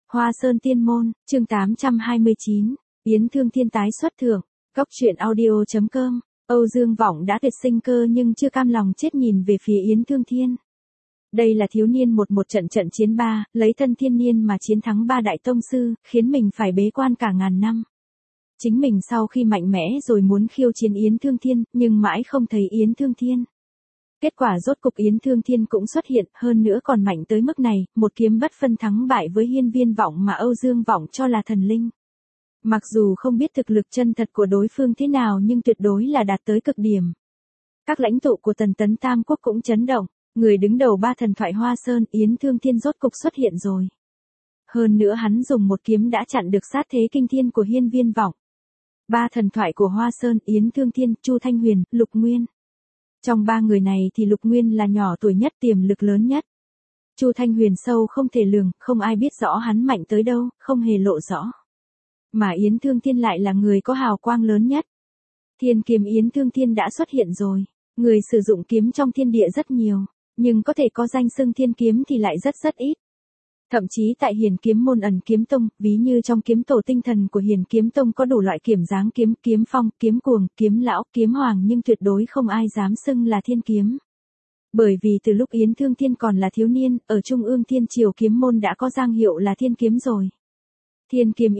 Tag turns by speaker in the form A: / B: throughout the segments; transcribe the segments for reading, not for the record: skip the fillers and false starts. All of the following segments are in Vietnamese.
A: Hoa Sơn Tiên Môn, chương 829, Yến Thương Thiên tái xuất thưởng, Cốc truyện audio.com, Âu Dương Vọng đã tuyệt sinh cơ nhưng chưa cam lòng chết nhìn về phía Yến Thương Thiên. Đây là thiếu niên một trận chiến ba, lấy thân thiên niên mà chiến thắng ba đại tông sư, khiến mình phải bế quan cả ngàn năm. Chính mình sau khi mạnh mẽ rồi muốn khiêu chiến Yến Thương Thiên, nhưng mãi không thấy Yến Thương Thiên. Kết quả rốt cục Yến Thương Thiên cũng xuất hiện, hơn nữa còn mạnh tới mức này, một kiếm bất phân thắng bại với Hiên Viên Vọng mà Âu Dương Vọng cho là thần linh. Mặc dù không biết thực lực chân thật của đối phương thế nào nhưng tuyệt đối là đạt tới cực điểm. Các lãnh tụ của Tần Tấn Tam Quốc cũng chấn động, người đứng đầu ba thần thoại Hoa Sơn Yến Thương Thiên rốt cục xuất hiện rồi. Hơn nữa hắn dùng một kiếm đã chặn được sát thế kinh thiên của Hiên Viên Vọng. Ba thần thoại của Hoa Sơn Yến Thương Thiên, Chu Thanh Huyền, Lục Nguyên. Trong ba người này thì Lục Nguyên là nhỏ tuổi nhất, tiềm lực lớn nhất. Chu Thanh Huyền sâu không thể lường, không ai biết rõ hắn mạnh tới đâu, không hề lộ rõ. Mà Yến Thương Thiên lại là người có hào quang lớn nhất. Thiên kiếm Yến Thương Thiên đã xuất hiện rồi. Người sử dụng kiếm trong thiên địa rất nhiều, nhưng có thể có danh xưng thiên kiếm thì lại rất ít. Thậm chí tại Hiền Kiếm Môn Ẩn Kiếm Tông, ví như trong kiếm tổ tinh thần của Hiền Kiếm Tông có đủ loại kiểm dáng kiếm, kiếm phong, kiếm cuồng, kiếm lão, kiếm hoàng nhưng tuyệt đối không ai dám xưng là thiên kiếm. Bởi vì từ lúc Yến Thương Thiên còn là thiếu niên, ở Trung ương Thiên Triều Kiếm Môn đã có giang hiệu là thiên kiếm rồi. Thiên kiếm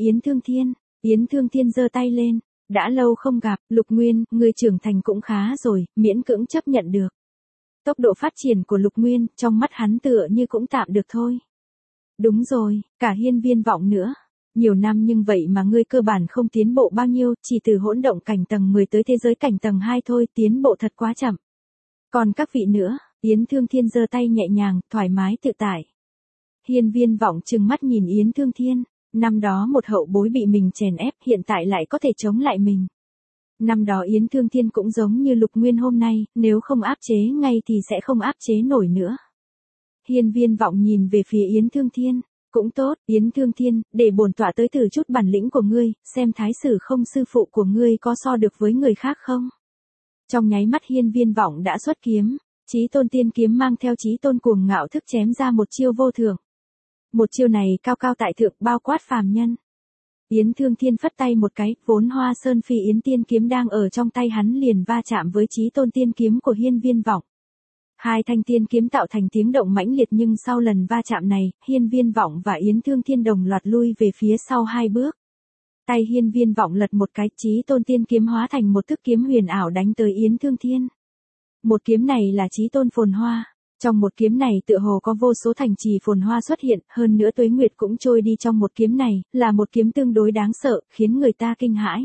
A: Yến Thương Thiên giơ tay lên, đã lâu không gặp, Lục Nguyên, người trưởng thành cũng khá rồi, miễn cưỡng chấp nhận được. Tốc độ phát triển của Lục Nguyên, trong mắt hắn tựa như cũng tạm được thôi. Đúng rồi, cả Hiên Viên Vọng nữa. Nhiều năm nhưng vậy mà ngươi cơ bản không tiến bộ bao nhiêu, chỉ từ hỗn động cảnh tầng 10 tới thế giới cảnh tầng 2 thôi, tiến bộ thật quá chậm. Còn các vị nữa, Yến Thương Thiên giơ tay nhẹ nhàng, thoải mái tự tại. Hiên Viên Vọng trừng mắt nhìn Yến Thương Thiên, năm đó một hậu bối bị mình chèn ép, hiện tại lại có thể chống lại mình. Năm đó Yến Thương Thiên cũng giống như Lục Nguyên hôm nay, nếu không áp chế ngay thì sẽ không áp chế nổi nữa. Hiên Viên Vọng nhìn về phía Yến Thương Thiên, cũng tốt, Yến Thương Thiên, để bổn tọa tới thử chút bản lĩnh của ngươi, xem thái sử không sư phụ của ngươi có so được với người khác không. Trong nháy mắt Hiên Viên Vọng đã xuất kiếm, Chí Tôn Tiên kiếm mang theo Chí Tôn cuồng ngạo thức chém ra một chiêu vô thượng. Một chiêu này cao cao tại thượng bao quát phàm nhân. Yến Thương Thiên phất tay một cái, vốn Hoa Sơn Phi Yến Tiên kiếm đang ở trong tay hắn liền va chạm với Chí Tôn Tiên kiếm của Hiên Viên Vọng. Hai thanh tiên kiếm tạo thành tiếng động mãnh liệt nhưng sau lần va chạm này, Hiên Viên Vọng và Yến Thương Thiên đồng loạt lui về phía sau hai bước. Tay Hiên Viên Vọng lật một cái, Chí Tôn Tiên kiếm hóa thành một thức kiếm huyền ảo đánh tới Yến Thương Thiên. Một kiếm này là Chí Tôn Phồn Hoa. Trong một kiếm này tựa hồ có vô số thành trì phồn hoa xuất hiện, hơn nữa tuế nguyệt cũng trôi đi trong một kiếm này, là một kiếm tương đối đáng sợ, khiến người ta kinh hãi.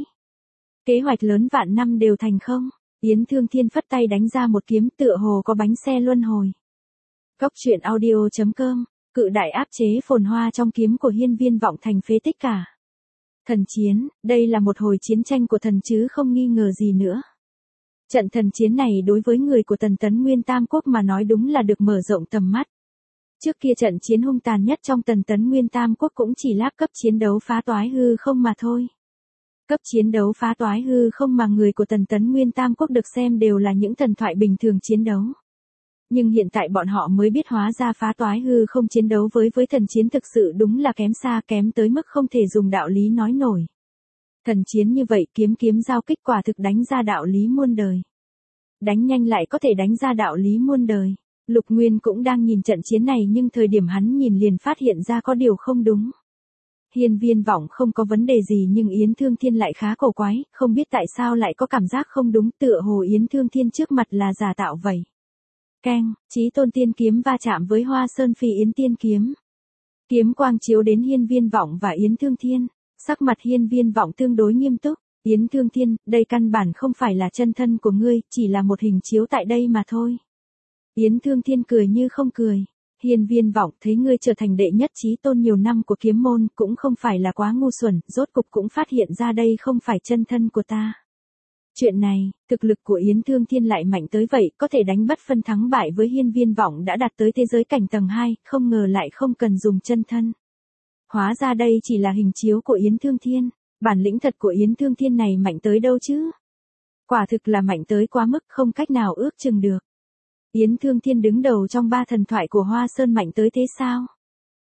A: Kế hoạch lớn vạn năm đều thành không? Yến Thương Thiên phất tay đánh ra một kiếm tựa hồ có bánh xe luân hồi. Cốc truyện audio.com, cự đại áp chế phồn hoa trong kiếm của Hiên Viên Vọng thành phế tích cả. Thần chiến, đây là một hồi chiến tranh của thần chứ không nghi ngờ gì nữa. Trận thần chiến này đối với người của Tần Tấn Nguyên Tam Quốc mà nói đúng là được mở rộng tầm mắt. Trước kia trận chiến hung tàn nhất trong Tần Tấn Nguyên Tam Quốc cũng chỉ là cấp chiến đấu phá toái hư không mà thôi. Cấp chiến đấu phá toái hư không mà người của Tần Tấn Nguyên Tam Quốc được xem đều là những thần thoại bình thường chiến đấu. Nhưng hiện tại bọn họ mới biết hóa ra phá toái hư không chiến đấu với thần chiến thực sự đúng là kém xa, kém tới mức không thể dùng đạo lý nói nổi. Thần chiến như vậy kiếm giao kích quả thực đánh ra đạo lý muôn đời. Đánh nhanh lại có thể đánh ra đạo lý muôn đời. Lục Nguyên cũng đang nhìn trận chiến này nhưng thời điểm hắn nhìn liền phát hiện ra có điều không đúng. Hiên Viên Vọng không có vấn đề gì nhưng Yến Thương Thiên lại khá cổ quái, không biết tại sao lại có cảm giác không đúng, tựa hồ Yến Thương Thiên trước mặt là giả tạo vậy. Keng, Chí Tôn Tiên kiếm va chạm với Hoa Sơn Phi Yến Tiên kiếm. Kiếm quang chiếu đến Hiên Viên Vọng và Yến Thương Thiên, sắc mặt Hiên Viên Vọng tương đối nghiêm túc. Yến Thương Thiên, đây căn bản không phải là chân thân của ngươi, chỉ là một hình chiếu tại đây mà thôi. Yến Thương Thiên cười như không cười. Hiên Viên Vọng thấy ngươi trở thành đệ nhất chí tôn nhiều năm của kiếm môn cũng không phải là quá ngu xuẩn, rốt cục cũng phát hiện ra đây không phải chân thân của ta. Chuyện này, thực lực của Yến Thương Thiên lại mạnh tới vậy, có thể đánh bất phân thắng bại với Hiên Viên Vọng đã đạt tới thế giới cảnh tầng 2, không ngờ lại không cần dùng chân thân. Hóa ra đây chỉ là hình chiếu của Yến Thương Thiên, bản lĩnh thật của Yến Thương Thiên này mạnh tới đâu chứ? Quả thực là mạnh tới quá mức không cách nào ước chừng được. Yến Thương Thiên đứng đầu trong ba thần thoại của Hoa Sơn mạnh tới thế sao?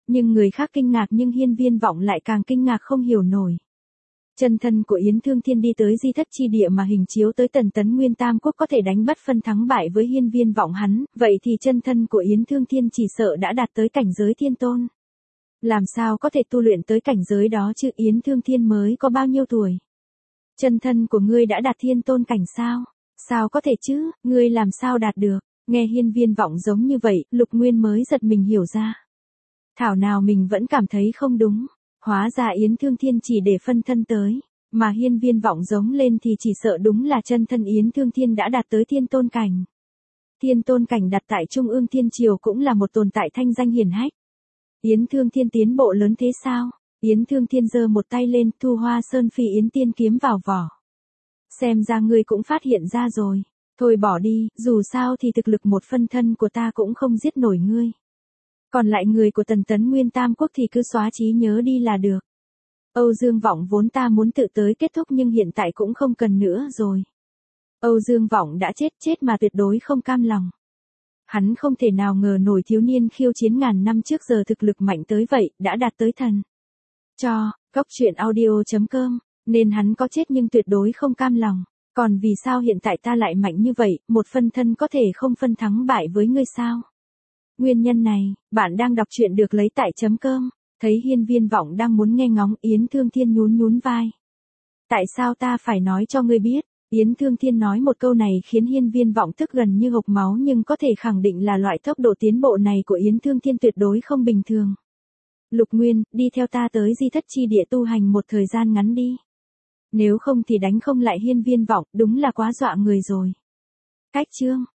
A: Nhưng người khác kinh ngạc nhưng Hiên Viên Vọng lại càng kinh ngạc không hiểu nổi. Chân thân của Yến Thương Thiên đi tới di thất chi địa mà hình chiếu tới Tần Tấn Nguyên Tam Quốc có thể đánh bất phân thắng bại với Hiên Viên Vọng hắn, vậy thì chân thân của Yến Thương Thiên chỉ sợ đã đạt tới cảnh giới thiên tôn. Làm sao có thể tu luyện tới cảnh giới đó chứ? Yến Thương Thiên mới có bao nhiêu tuổi? Chân thân của ngươi đã đạt thiên tôn cảnh sao? Sao có thể chứ, ngươi làm sao đạt được? Nghe Hiên Viên Vọng giống như vậy, Lục Nguyên mới giật mình hiểu ra. Thảo nào mình vẫn cảm thấy không đúng. Hóa ra Yến Thương Thiên chỉ để phân thân tới, mà Hiên Viên Vọng giống lên thì chỉ sợ đúng là chân thân Yến Thương Thiên đã đạt tới thiên tôn cảnh. Thiên tôn cảnh đặt tại Trung ương Thiên Triều cũng là một tồn tại thanh danh hiển hách. Yến Thương Thiên tiến bộ lớn thế sao? Yến Thương Thiên giơ một tay lên, thu Hoa Sơn Phi Yến Tiên kiếm vào vỏ. Xem ra ngươi cũng phát hiện ra rồi. Thôi bỏ đi, dù sao thì thực lực một phân thân của ta cũng không giết nổi ngươi. Còn lại người của Tần Tấn Nguyên Tam Quốc thì cứ xóa trí nhớ đi là được. Âu Dương Vọng vốn ta muốn tự tới kết thúc nhưng hiện tại cũng không cần nữa rồi. Âu Dương Vọng đã chết mà tuyệt đối không cam lòng. Hắn không thể nào ngờ nổi thiếu niên khiêu chiến ngàn năm trước giờ thực lực mạnh tới vậy, đã đạt tới thần. Cóc truyện audio.com, nên hắn có chết nhưng tuyệt đối không cam lòng. Còn vì sao hiện tại ta lại mạnh như vậy, một phân thân có thể không phân thắng bại với ngươi sao? Nguyên nhân này, bạn đang đọc truyện được lấy tại .com, thấy Hiên Viên Vọng đang muốn nghe ngóng, Yến Thương Thiên nhún vai. Tại sao ta phải nói cho ngươi biết? Yến Thương Thiên nói một câu này khiến Hiên Viên Vọng tức gần như hộc máu nhưng có thể khẳng định là loại tốc độ tiến bộ này của Yến Thương Thiên tuyệt đối không bình thường. Lục Nguyên, đi theo ta tới di thất chi địa tu hành một thời gian ngắn đi. Nếu không thì đánh không lại Hiên Viên Vọng, đúng là quá dọa người rồi. Cách chương